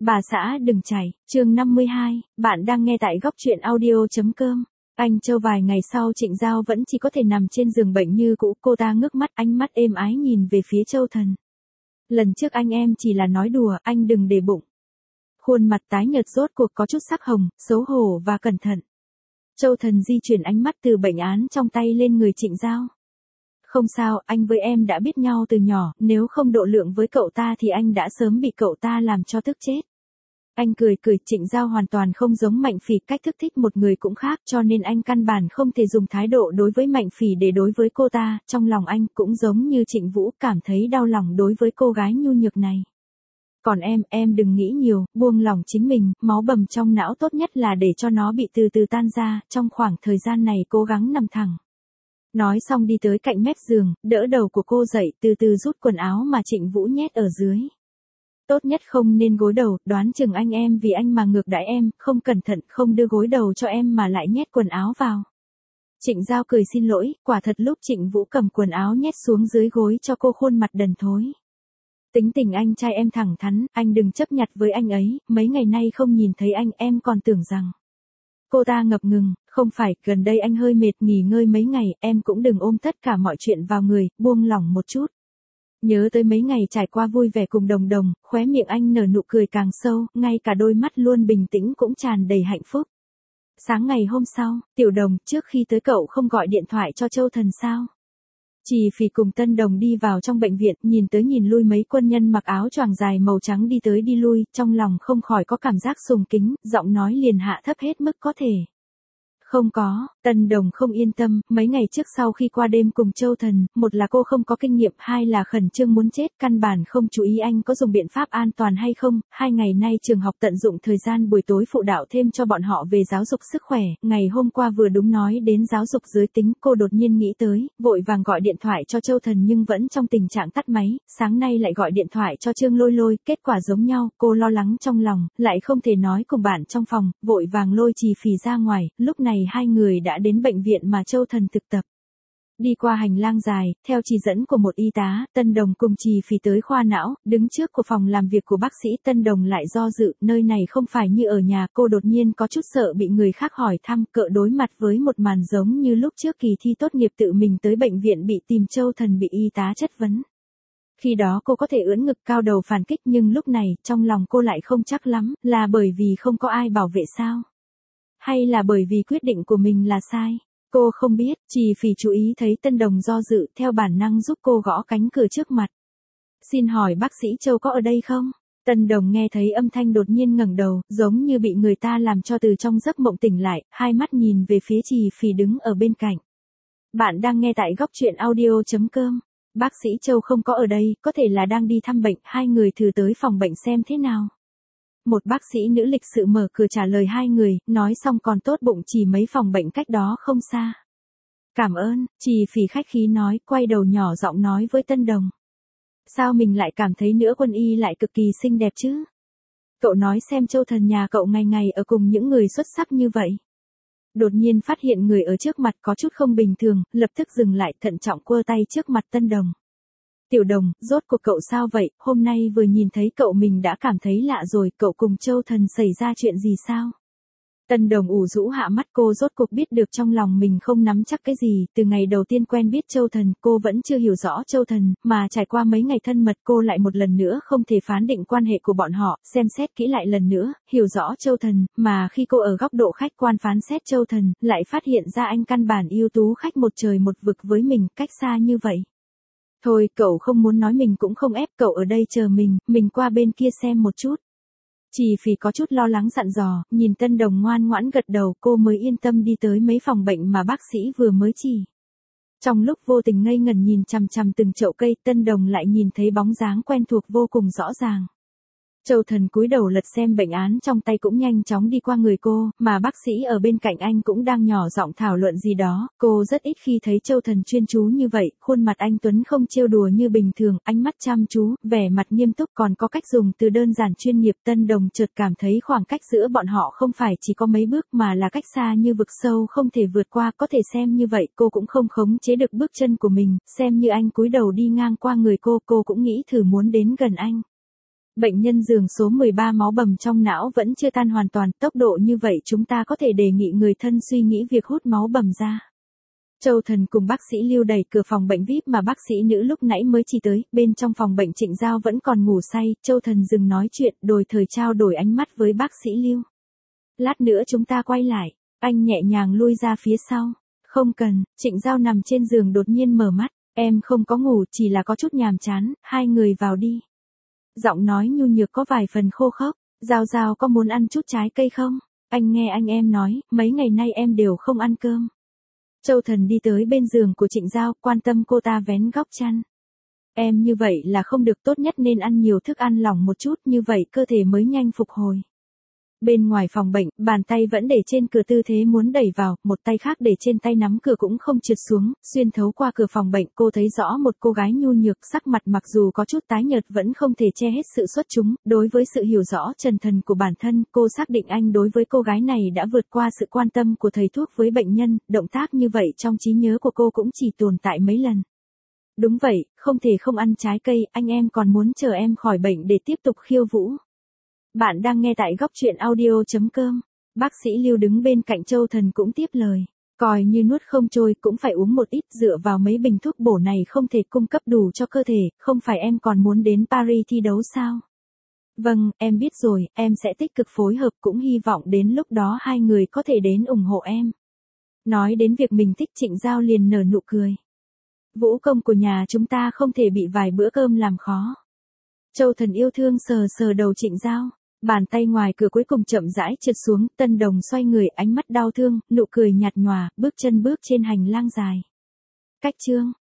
Bà xã đừng chảy, chương 52, bạn đang nghe tại góc truyện audio.com. Anh Châu vài ngày sau Trịnh Giao vẫn chỉ có thể nằm trên giường bệnh như cũ, cô ta ngước mắt ánh mắt êm ái nhìn về phía Châu Thần. Lần trước anh em chỉ là nói đùa, anh đừng để bụng. Khuôn mặt tái nhợt rốt cuộc có chút sắc hồng, xấu hổ và cẩn thận. Châu Thần di chuyển ánh mắt từ bệnh án trong tay lên người Trịnh Giao. Không sao, anh với em đã biết nhau từ nhỏ, nếu không độ lượng với cậu ta thì anh đã sớm bị cậu ta làm cho tức chết. Anh cười, Trịnh Giao hoàn toàn không giống Mạnh Phỉ, cách thức thích một người cũng khác, cho nên anh căn bản không thể dùng thái độ đối với Mạnh Phỉ để đối với cô ta, trong lòng anh cũng giống như Trịnh Vũ cảm thấy đau lòng đối với cô gái nhu nhược này. Còn em đừng nghĩ nhiều, buông lòng chính mình, máu bầm trong não tốt nhất là để cho nó bị từ từ tan ra, trong khoảng thời gian này cố gắng nằm thẳng. Nói xong đi tới cạnh mép giường, đỡ đầu của cô dậy, từ từ rút quần áo mà Trịnh Vũ nhét ở dưới. Tốt nhất không nên gối đầu, đoán chừng anh em vì anh mà ngược đãi em, không cẩn thận không đưa gối đầu cho em mà lại nhét quần áo vào. Trịnh Giao cười xin lỗi, quả thật lúc Trịnh Vũ cầm quần áo nhét xuống dưới gối cho cô khuôn mặt đần thối. Tính tình anh trai em thẳng thắn, anh đừng chấp nhặt với anh ấy, mấy ngày nay không nhìn thấy anh em còn tưởng rằng. Cô ta ngập ngừng, không phải, gần đây anh hơi mệt nghỉ ngơi mấy ngày, em cũng đừng ôm tất cả mọi chuyện vào người, buông lỏng một chút. Nhớ tới mấy ngày trải qua vui vẻ cùng Đồng Đồng, khóe miệng anh nở nụ cười càng sâu, ngay cả đôi mắt luôn bình tĩnh cũng tràn đầy hạnh phúc. Sáng ngày hôm sau, Tiểu Đồng, trước khi tới cậu không gọi điện thoại cho Châu Thần sao? Chỉ Phỉ cùng Tân Đồng đi vào trong bệnh viện, nhìn tới nhìn lui mấy quân nhân mặc áo choàng dài màu trắng đi tới đi lui, trong lòng không khỏi có cảm giác sùng kính, giọng nói liền hạ thấp hết mức có thể. Không có, Tân Đồng không yên tâm, mấy ngày trước sau khi qua đêm cùng Châu Thần, một là cô không có kinh nghiệm, hai là khẩn trương muốn chết, căn bản không chú ý anh có dùng biện pháp an toàn hay không, 2 ngày nay trường học tận dụng thời gian buổi tối phụ đạo thêm cho bọn họ về giáo dục sức khỏe, ngày hôm qua vừa đúng nói đến giáo dục giới tính, cô đột nhiên nghĩ tới, vội vàng gọi điện thoại cho Châu Thần nhưng vẫn trong tình trạng tắt máy, sáng nay lại gọi điện thoại cho Trương Lôi Lôi, kết quả giống nhau, cô lo lắng trong lòng, lại không thể nói cùng bạn trong phòng, vội vàng lôi Chỉ Phỉ ra ngoài, lúc này hai người đã đến bệnh viện mà Châu Thần thực tập. Đi qua hành lang dài, theo chỉ dẫn của một y tá, Tân Đồng cùng Chỉ Phỉ tới khoa não, đứng trước của phòng làm việc của bác sĩ. Tân Đồng lại do dự, nơi này không phải như ở nhà, cô đột nhiên có chút sợ bị người khác hỏi thăm, cỡ đối mặt với một màn giống như lúc trước kỳ thi tốt nghiệp tự mình tới bệnh viện bị tìm Châu Thần bị y tá chất vấn. Khi đó cô có thể ưỡn ngực cao đầu phản kích nhưng lúc này, trong lòng cô lại không chắc lắm, là bởi vì không có ai bảo vệ sao? Hay là bởi vì quyết định của mình là sai? Cô không biết, Chỉ Phỉ chú ý thấy Tân Đồng do dự, theo bản năng giúp cô gõ cánh cửa trước mặt. Xin hỏi bác sĩ Châu có ở đây không? Tân Đồng nghe thấy âm thanh đột nhiên ngẩng đầu, giống như bị người ta làm cho từ trong giấc mộng tỉnh lại, hai mắt nhìn về phía Chỉ Phỉ đứng ở bên cạnh. Bạn đang nghe tại góc truyện audio.com. Bác sĩ Châu không có ở đây, có thể là đang đi thăm bệnh, hai người thử tới phòng bệnh xem thế nào. Một bác sĩ nữ lịch sự mở cửa trả lời hai người, nói xong còn tốt bụng chỉ mấy phòng bệnh cách đó không xa. Cảm ơn, Chỉ Phỉ khách khí nói, quay đầu nhỏ giọng nói với Tân Đồng. Sao mình lại cảm thấy nữ quân y lại cực kỳ xinh đẹp chứ? Cậu nói xem Châu Thần nhà cậu ngày ngày ở cùng những người xuất sắc như vậy. Đột nhiên phát hiện người ở trước mặt có chút không bình thường, lập tức dừng lại thận trọng quơ tay trước mặt Tân Đồng. Tiểu Đồng, rốt cuộc cậu sao vậy, hôm nay vừa nhìn thấy cậu mình đã cảm thấy lạ rồi, cậu cùng Châu Thần xảy ra chuyện gì sao? Tân Đồng ủ rũ hạ mắt, cô rốt cuộc biết được trong lòng mình không nắm chắc cái gì, từ ngày đầu tiên quen biết Châu Thần, cô vẫn chưa hiểu rõ Châu Thần, mà trải qua mấy ngày thân mật cô lại một lần nữa không thể phán định quan hệ của bọn họ, xem xét kỹ lại lần nữa, hiểu rõ Châu Thần, mà khi cô ở góc độ khách quan phán xét Châu Thần, lại phát hiện ra anh căn bản ưu tú khách một trời một vực với mình, cách xa như vậy. Thôi, cậu không muốn nói mình cũng không ép, cậu ở đây chờ mình qua bên kia xem một chút. Chỉ Phỉ có chút lo lắng dặn dò, nhìn Tân Đồng ngoan ngoãn gật đầu, cô mới yên tâm đi tới mấy phòng bệnh mà bác sĩ vừa mới chỉ. Trong lúc vô tình ngây ngẩn nhìn chằm chằm từng chậu cây, Tân Đồng lại nhìn thấy bóng dáng quen thuộc vô cùng rõ ràng. Châu Thần cúi đầu lật xem bệnh án trong tay cũng nhanh chóng đi qua người cô, mà bác sĩ ở bên cạnh anh cũng đang nhỏ giọng thảo luận gì đó, cô rất ít khi thấy Châu Thần chuyên chú như vậy, khuôn mặt anh Tuấn không trêu đùa như bình thường, ánh mắt chăm chú, vẻ mặt nghiêm túc còn có cách dùng từ đơn giản chuyên nghiệp. Tân Đồng chợt cảm thấy khoảng cách giữa bọn họ không phải chỉ có mấy bước mà là cách xa như vực sâu không thể vượt qua, có thể xem như vậy cô cũng không khống chế được bước chân của mình, xem như anh cúi đầu đi ngang qua người cô cũng nghĩ thử muốn đến gần anh. Bệnh nhân giường số 13 máu bầm trong não vẫn chưa tan hoàn toàn, tốc độ như vậy chúng ta có thể đề nghị người thân suy nghĩ việc hút máu bầm ra. Châu Thần cùng bác sĩ Lưu đẩy cửa phòng bệnh VIP mà bác sĩ nữ lúc nãy mới chỉ tới, bên trong phòng bệnh Trịnh Giao vẫn còn ngủ say, Châu Thần dừng nói chuyện, đồi thời trao đổi ánh mắt với bác sĩ Lưu. Lát nữa chúng ta quay lại, anh nhẹ nhàng lui ra phía sau. Không cần, Trịnh Giao nằm trên giường đột nhiên mở mắt, em không có ngủ, chỉ là có chút nhàm chán, hai người vào đi. Giọng nói nhu nhược có vài phần khô khốc, Giao Giao có muốn ăn chút trái cây không? Anh nghe anh em nói, mấy ngày nay em đều không ăn cơm. Châu Thần đi tới bên giường của Trịnh Giao, quan tâm cô ta vén góc chăn. Em như vậy là không được, tốt nhất nên ăn nhiều thức ăn lỏng một chút, như vậy cơ thể mới nhanh phục hồi. Bên ngoài phòng bệnh, bàn tay vẫn để trên cửa tư thế muốn đẩy vào, một tay khác để trên tay nắm cửa cũng không trượt xuống, xuyên thấu qua cửa phòng bệnh cô thấy rõ một cô gái nhu nhược, sắc mặt mặc dù có chút tái nhợt vẫn không thể che hết sự xuất chúng, đối với sự hiểu rõ trần thần của bản thân, cô xác định anh đối với cô gái này đã vượt qua sự quan tâm của thầy thuốc với bệnh nhân, động tác như vậy trong trí nhớ của cô cũng chỉ tồn tại mấy lần. Đúng vậy, không thể không ăn trái cây, anh em còn muốn chờ em khỏi bệnh để tiếp tục khiêu vũ. Bạn đang nghe tại góc truyện audio.com. Bác sĩ Lưu đứng bên cạnh Châu Thần cũng tiếp lời. Coi như nuốt không trôi cũng phải uống một ít, dựa vào mấy bình thuốc bổ này không thể cung cấp đủ cho cơ thể, không phải em còn muốn đến Paris thi đấu sao? Vâng, em biết rồi, em sẽ tích cực phối hợp, cũng hy vọng đến lúc đó hai người có thể đến ủng hộ em. Nói đến việc mình thích Trịnh Giao liền nở nụ cười. Vũ công của nhà chúng ta không thể bị vài bữa cơm làm khó. Châu Thần yêu thương sờ sờ đầu Trịnh Giao. Bàn tay ngoài cửa cuối cùng chậm rãi trượt xuống, Tân Đồng xoay người, ánh mắt đau thương, nụ cười nhạt nhòa, bước chân bước trên hành lang dài. Cách chương